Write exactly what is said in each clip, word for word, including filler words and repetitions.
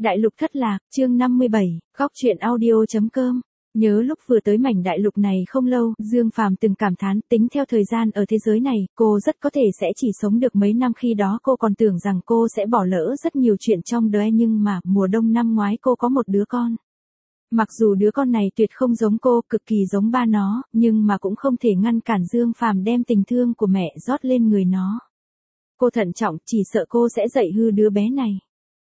Đại lục thất lạc, chương năm mươi bảy, góc truyện audio.com. Nhớ lúc vừa tới mảnh đại lục này không lâu, Dương Phàm từng cảm thán, tính theo thời gian ở thế giới này, cô rất có thể sẽ chỉ sống được mấy năm, khi đó cô còn tưởng rằng cô sẽ bỏ lỡ rất nhiều chuyện trong đời, nhưng mà, mùa đông năm ngoái cô có một đứa con. Mặc dù đứa con này tuyệt không giống cô, cực kỳ giống ba nó, nhưng mà cũng không thể ngăn cản Dương Phàm đem tình thương của mẹ rót lên người nó. Cô thận trọng, chỉ sợ cô sẽ dạy hư đứa bé này.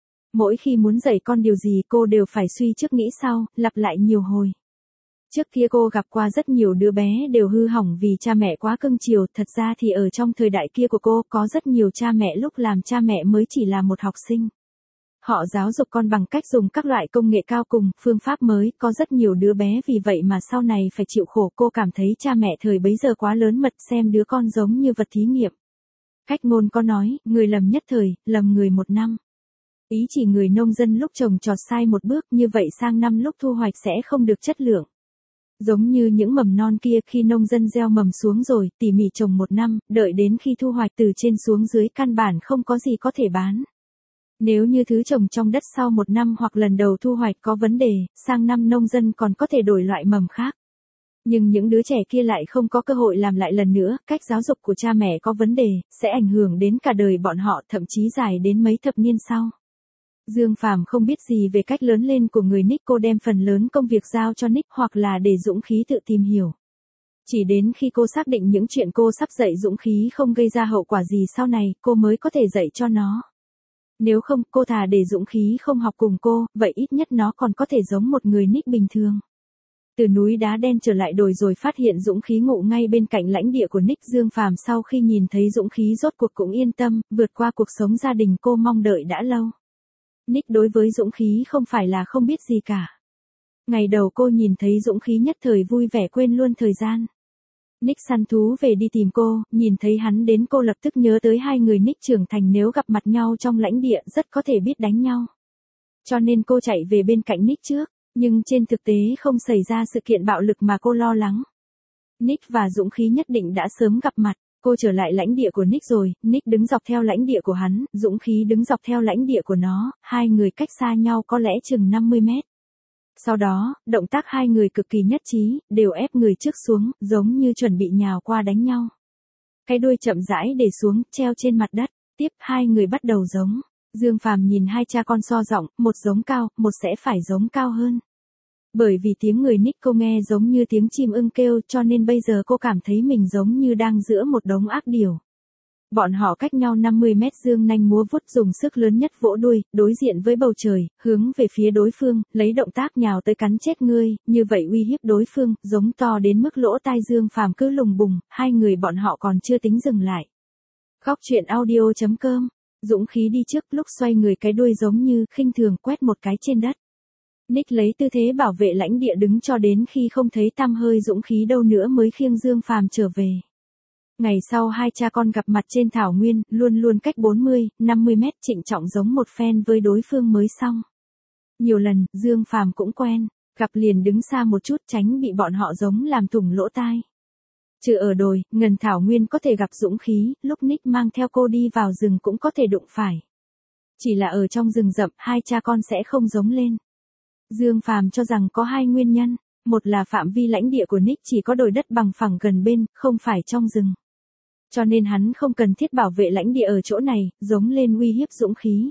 Mỗi khi muốn dạy con điều gì cô đều phải suy trước nghĩ sau, lặp lại nhiều hồi. Trước kia cô gặp qua rất nhiều đứa bé đều hư hỏng vì cha mẹ quá cưng chiều, thật ra thì ở trong thời đại kia của cô có rất nhiều cha mẹ lúc làm cha mẹ mới chỉ là một học sinh. Họ giáo dục con bằng cách dùng các loại công nghệ cao cùng phương pháp mới, có rất nhiều đứa bé vì vậy mà sau này phải chịu khổ. Cô cảm thấy cha mẹ thời bấy giờ quá lớn mật, xem đứa con giống như vật thí nghiệm. Cách ngôn có nói, người lầm nhất thời, lầm người một năm. Ý chỉ người nông dân lúc trồng trọt sai một bước, như vậy sang năm lúc thu hoạch sẽ không được chất lượng. Giống như những mầm non kia, khi nông dân gieo mầm xuống rồi, tỉ mỉ trồng một năm, đợi đến khi thu hoạch từ trên xuống dưới căn bản không có gì có thể bán. Nếu như thứ trồng trong đất sau một năm hoặc lần đầu thu hoạch có vấn đề, sang năm nông dân còn có thể đổi loại mầm khác. Nhưng những đứa trẻ kia lại không có cơ hội làm lại lần nữa, cách giáo dục của cha mẹ có vấn đề, sẽ ảnh hưởng đến cả đời bọn họ, thậm chí dài đến mấy thập niên sau. Dương Phàm không biết gì về cách lớn lên của người Nick, cô đem phần lớn công việc giao cho Nick hoặc là để Dũng Khí tự tìm hiểu. Chỉ đến khi cô xác định những chuyện cô sắp dạy Dũng Khí không gây ra hậu quả gì sau này, cô mới có thể dạy cho nó. Nếu không, cô thà để Dũng Khí không học cùng cô, vậy ít nhất nó còn có thể giống một người Nick bình thường. Từ núi đá đen trở lại đồi rồi phát hiện Dũng Khí ngủ ngay bên cạnh lãnh địa của Nick. Dương Phàm sau khi nhìn thấy Dũng Khí rốt cuộc cũng yên tâm, vượt qua cuộc sống gia đình cô mong đợi đã lâu. Nick đối với Dũng Khí không phải là không biết gì cả. Ngày đầu cô nhìn thấy Dũng Khí nhất thời vui vẻ quên luôn thời gian. Nick săn thú về đi tìm cô, nhìn thấy hắn đến cô lập tức nhớ tới hai người Nick trưởng thành nếu gặp mặt nhau trong lãnh địa rất có thể biết đánh nhau. Cho nên cô chạy về bên cạnh Nick trước, nhưng trên thực tế không xảy ra sự kiện bạo lực mà cô lo lắng. Nick và Dũng Khí nhất định đã sớm gặp mặt. Cô trở lại lãnh địa của Nick rồi, Nick đứng dọc theo lãnh địa của hắn, Dũng Khí đứng dọc theo lãnh địa của nó, hai người cách xa nhau có lẽ chừng năm mươi mét. Sau đó, động tác hai người cực kỳ nhất trí, đều ép người trước xuống, giống như chuẩn bị nhào qua đánh nhau. Cái đuôi chậm rãi để xuống, treo trên mặt đất, tiếp hai người bắt đầu giống. Dương Phàm nhìn hai cha con so giọng, một giống cao, một sẽ phải giống cao hơn. Bởi vì tiếng người Nick cô nghe giống như tiếng chim ưng kêu, cho nên bây giờ cô cảm thấy mình giống như đang giữa một đống ác điểu. Bọn họ cách nhau năm mươi mét, Dương nanh múa vuốt dùng sức lớn nhất vỗ đuôi, đối diện với bầu trời, hướng về phía đối phương, lấy động tác nhào tới cắn chết ngươi, như vậy uy hiếp đối phương, giống to đến mức lỗ tai Dương Phàm cứ lùng bùng, hai người bọn họ còn chưa tính dừng lại. Góc truyện audio.com. Dũng Khí đi trước, lúc xoay người cái đuôi giống như khinh thường quét một cái trên đất. Nick lấy tư thế bảo vệ lãnh địa đứng cho đến khi không thấy tăm hơi Dũng Khí đâu nữa mới khiêng Dương Phàm trở về. Ngày sau hai cha con gặp mặt trên thảo nguyên, luôn luôn cách bốn mươi, năm mươi mét, trịnh trọng giống một phen với đối phương mới xong. Nhiều lần, Dương Phàm cũng quen, gặp liền đứng xa một chút tránh bị bọn họ giống làm thủng lỗ tai. Trừ ở đồi, ngần thảo nguyên có thể gặp Dũng Khí, lúc Nick mang theo cô đi vào rừng cũng có thể đụng phải. Chỉ là ở trong rừng rậm, hai cha con sẽ không giống lên. Dương Phàm cho rằng có hai nguyên nhân, một là phạm vi lãnh địa của Nick chỉ có đồi đất bằng phẳng gần bên, không phải trong rừng. Cho nên hắn không cần thiết bảo vệ lãnh địa ở chỗ này, giống lên uy hiếp Dũng Khí.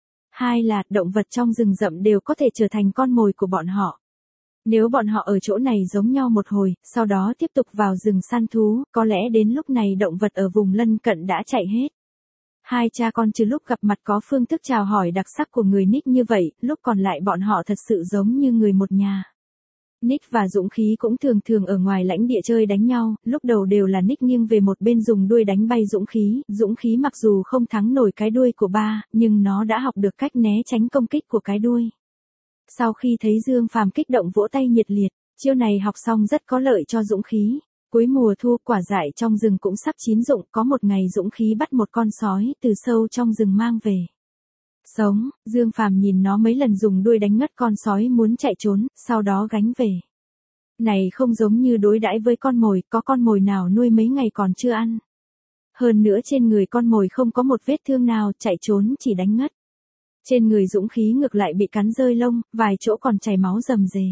Hai là, động vật trong rừng rậm đều có thể trở thành con mồi của bọn họ. Nếu bọn họ ở chỗ này giống nhau một hồi, sau đó tiếp tục vào rừng săn thú, có lẽ đến lúc này động vật ở vùng lân cận đã chạy hết. Hai cha con trừ lúc gặp mặt có phương thức chào hỏi đặc sắc của người Nick như vậy, lúc còn lại bọn họ thật sự giống như người một nhà. Nick và Dũng Khí cũng thường thường ở ngoài lãnh địa chơi đánh nhau, lúc đầu đều là Nick nghiêng về một bên dùng đuôi đánh bay Dũng Khí, Dũng Khí mặc dù không thắng nổi cái đuôi của ba, nhưng nó đã học được cách né tránh công kích của cái đuôi. Sau khi thấy Dương Phàm kích động vỗ tay nhiệt liệt, chiêu này học xong rất có lợi cho Dũng Khí. Cuối mùa thu, quả dại trong rừng cũng sắp chín rụng, có một ngày Dũng Khí bắt một con sói từ sâu trong rừng mang về. Sống, Dương Phàm nhìn nó mấy lần dùng đuôi đánh ngất con sói muốn chạy trốn, sau đó gánh về. Này không giống như đối đãi với con mồi, có con mồi nào nuôi mấy ngày còn chưa ăn. Hơn nữa trên người con mồi không có một vết thương nào, chạy trốn chỉ đánh ngất. Trên người Dũng Khí ngược lại bị cắn rơi lông, vài chỗ còn chảy máu rầm rề.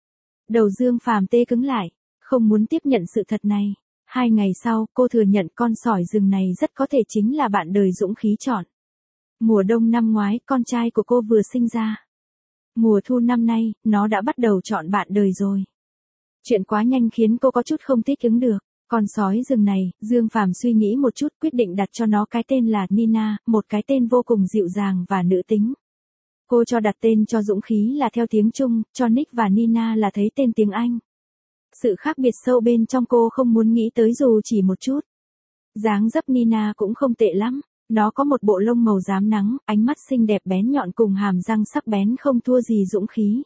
Đầu Dương Phàm tê cứng lại, không muốn tiếp nhận sự thật này. Hai ngày sau, cô thừa nhận con sỏi rừng này rất có thể chính là bạn đời Dũng Khí chọn. Mùa đông năm ngoái, con trai của cô vừa sinh ra. Mùa thu năm nay, nó đã bắt đầu chọn bạn đời rồi. Chuyện quá nhanh khiến cô có chút không thích ứng được. Con sói rừng này, Dương Phàm suy nghĩ một chút quyết định đặt cho nó cái tên là Nina, một cái tên vô cùng dịu dàng và nữ tính. Cô cho đặt tên cho Dũng Khí là theo tiếng Trung, cho Nick và Nina là thấy tên tiếng Anh. Sự khác biệt sâu bên trong cô không muốn nghĩ tới dù chỉ một chút. Dáng dấp Nina cũng không tệ lắm. Nó có một bộ lông màu rám nắng, ánh mắt xinh đẹp bén nhọn cùng hàm răng sắc bén không thua gì Dũng Khí.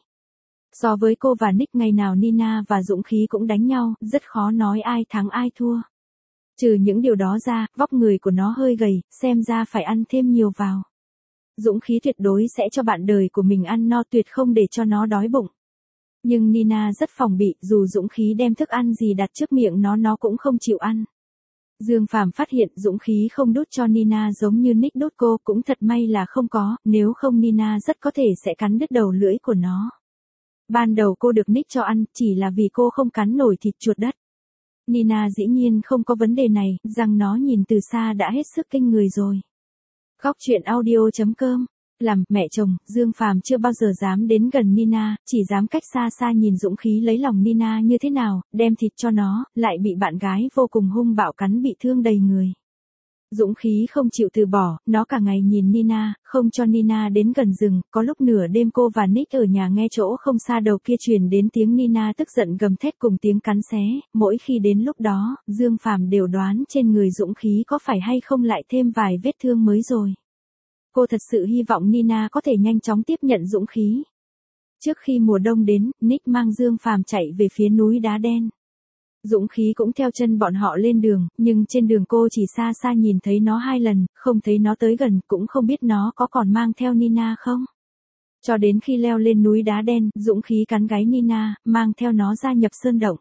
So với cô và Nick, ngày nào Nina và Dũng Khí cũng đánh nhau, rất khó nói ai thắng ai thua. Trừ những điều đó ra, vóc người của nó hơi gầy, xem ra phải ăn thêm nhiều vào. Dũng Khí tuyệt đối sẽ cho bạn đời của mình ăn no tuyệt không để cho nó đói bụng. Nhưng Nina rất phòng bị, dù Dũng Khí đem thức ăn gì đặt trước miệng nó nó cũng không chịu ăn. Dương Phàm phát hiện Dũng Khí không đút cho Nina giống như Nick đút cô, cũng thật may là không có, nếu không Nina rất có thể sẽ cắn đứt đầu lưỡi của nó. Ban đầu cô được Nick cho ăn, chỉ là vì cô không cắn nổi thịt chuột đất. Nina dĩ nhiên không có vấn đề này, rằng nó nhìn từ xa đã hết sức kinh người rồi. Góc truyện audio chấm com. Làm mẹ chồng, Dương Phàm chưa bao giờ dám đến gần Nina, chỉ dám cách xa xa nhìn Dũng Khí lấy lòng Nina như thế nào, đem thịt cho nó, lại bị bạn gái vô cùng hung bạo cắn bị thương đầy người. Dũng Khí không chịu từ bỏ, nó cả ngày nhìn Nina, không cho Nina đến gần rừng, có lúc nửa đêm cô và Nick ở nhà nghe chỗ không xa đầu kia truyền đến tiếng Nina tức giận gầm thét cùng tiếng cắn xé, mỗi khi đến lúc đó, Dương Phàm đều đoán trên người Dũng Khí có phải hay không lại thêm vài vết thương mới rồi. Cô thật sự hy vọng Nina có thể nhanh chóng tiếp nhận Dũng Khí. Trước khi mùa đông đến, Nick mang Dương Phàm chạy về phía núi đá đen. Dũng Khí cũng theo chân bọn họ lên đường, nhưng trên đường cô chỉ xa xa nhìn thấy nó hai lần, không thấy nó tới gần, cũng không biết nó có còn mang theo Nina không. Cho đến khi leo lên núi đá đen, Dũng Khí cắn gáy Nina, mang theo nó gia nhập sơn động.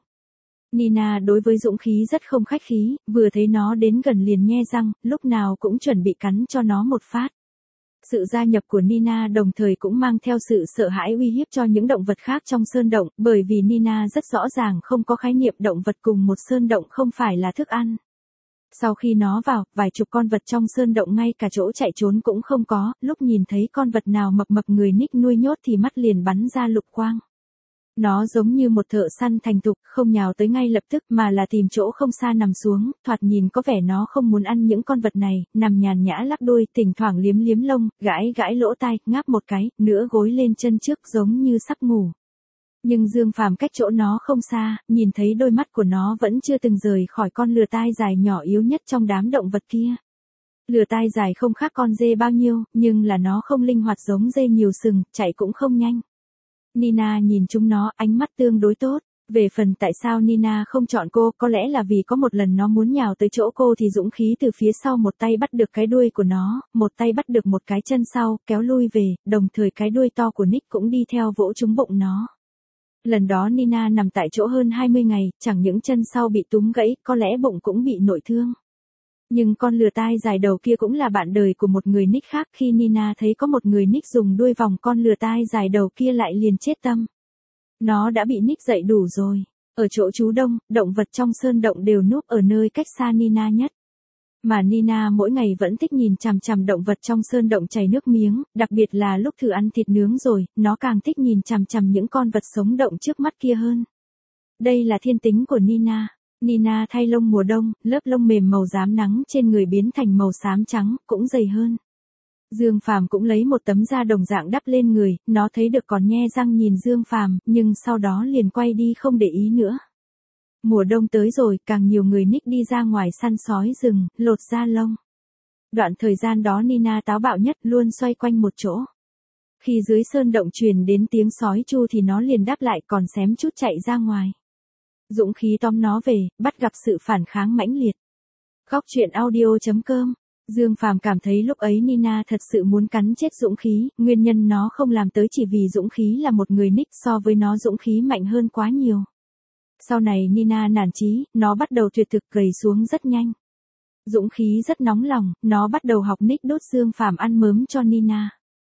Nina đối với Dũng Khí rất không khách khí, vừa thấy nó đến gần liền nhe răng, lúc nào cũng chuẩn bị cắn cho nó một phát. Sự gia nhập của Nina đồng thời cũng mang theo sự sợ hãi uy hiếp cho những động vật khác trong sơn động, bởi vì Nina rất rõ ràng không có khái niệm động vật cùng một sơn động không phải là thức ăn. Sau khi nó vào, vài chục con vật trong sơn động ngay cả chỗ chạy trốn cũng không có, lúc nhìn thấy con vật nào mập mập người Nick nuôi nhốt thì mắt liền bắn ra lục quang. Nó giống như một thợ săn thành thục, không nhào tới ngay lập tức mà là tìm chỗ không xa nằm xuống, thoạt nhìn có vẻ nó không muốn ăn những con vật này, nằm nhàn nhã lắc đuôi, thỉnh thoảng liếm liếm lông, gãi gãi lỗ tai, ngáp một cái, nửa gối lên chân trước giống như sắp ngủ. Nhưng Dương Phàm cách chỗ nó không xa, nhìn thấy đôi mắt của nó vẫn chưa từng rời khỏi con lừa tai dài nhỏ yếu nhất trong đám động vật kia. Lừa tai dài không khác con dê bao nhiêu, nhưng là nó không linh hoạt giống dê nhiều sừng, chạy cũng không nhanh. Nina nhìn chúng nó, ánh mắt tương đối tốt. Về phần tại sao Nina không chọn cô, có lẽ là vì có một lần nó muốn nhào tới chỗ cô thì Dũng Khí từ phía sau một tay bắt được cái đuôi của nó, một tay bắt được một cái chân sau, kéo lui về, đồng thời cái đuôi to của Nick cũng đi theo vỗ trúng bụng nó. Lần đó Nina nằm tại chỗ hơn hai mươi ngày, chẳng những chân sau bị túm gãy, có lẽ bụng cũng bị nội thương. Nhưng con lừa tai dài đầu kia cũng là bạn đời của một người Nick khác, khi Nina thấy có một người Nick dùng đuôi vòng con lừa tai dài đầu kia lại liền chết tâm. Nó đã bị Nick dạy đủ rồi. Ở chỗ trú đông, động vật trong sơn động đều núp ở nơi cách xa Nina nhất. Mà Nina mỗi ngày vẫn thích nhìn chằm chằm động vật trong sơn động chảy nước miếng, đặc biệt là lúc thử ăn thịt nướng rồi, nó càng thích nhìn chằm chằm những con vật sống động trước mắt kia hơn. Đây là thiên tính của Nina. Nina thay lông mùa đông, lớp lông mềm màu rám nắng trên người biến thành màu xám trắng, cũng dày hơn. Dương Phàm cũng lấy một tấm da đồng dạng đắp lên người, nó thấy được còn nhe răng nhìn Dương Phàm, nhưng sau đó liền quay đi không để ý nữa. Mùa đông tới rồi, càng nhiều người Nick đi ra ngoài săn sói rừng, lột da lông. Đoạn thời gian đó Nina táo bạo nhất, luôn xoay quanh một chỗ. Khi dưới sơn động truyền đến tiếng sói tru thì nó liền đáp lại, còn xém chút chạy ra ngoài. Dũng Khí tóm nó về, bắt gặp sự phản kháng mãnh liệt. Góc truyện audio chấm com. Dương Phàm cảm thấy lúc ấy Nina thật sự muốn cắn chết Dũng Khí, nguyên nhân nó không làm tới chỉ vì Dũng Khí là một người Nick, so với nó Dũng Khí mạnh hơn quá nhiều. Sau này Nina nản chí, nó bắt đầu tuyệt thực, gầy xuống rất nhanh. Dũng Khí rất nóng lòng, nó bắt đầu học Nick đốt Dương Phàm ăn mớm cho Nina.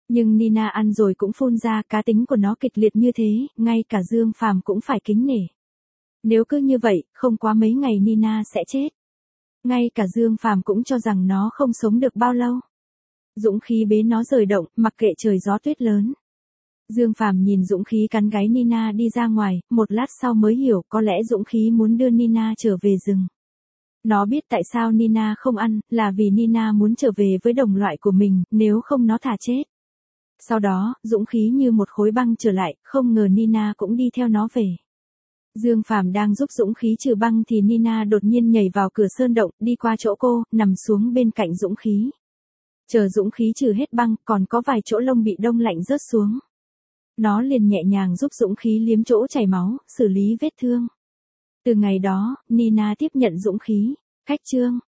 Nhưng Nina ăn rồi cũng phun ra, cá tính của nó kịch liệt như thế, ngay cả Dương Phàm cũng phải kính nể. Nếu cứ như vậy, không quá mấy ngày Nina sẽ chết. Ngay cả Dương Phàm cũng cho rằng nó không sống được bao lâu. Dũng khí bế nó rời động, mặc kệ trời gió tuyết lớn. Dương Phàm nhìn Dũng khí cắn gáy Nina đi ra ngoài, một lát sau mới hiểu có lẽ Dũng khí muốn đưa Nina trở về rừng. Nó biết tại sao Nina không ăn, là vì Nina muốn trở về với đồng loại của mình, nếu không nó thà chết. Sau đó, Dũng khí như một khối băng trở lại, không ngờ Nina cũng đi theo nó về. Dương Phàm đang giúp Dũng khí trừ băng thì Nina đột nhiên nhảy vào cửa sơn động, đi qua chỗ cô, nằm xuống bên cạnh Dũng khí. Chờ Dũng khí trừ hết băng, còn có vài chỗ lông bị đông lạnh rớt xuống. Nó liền nhẹ nhàng giúp Dũng khí liếm chỗ chảy máu, xử lý vết thương. Từ ngày đó, Nina tiếp nhận Dũng khí. Khách chương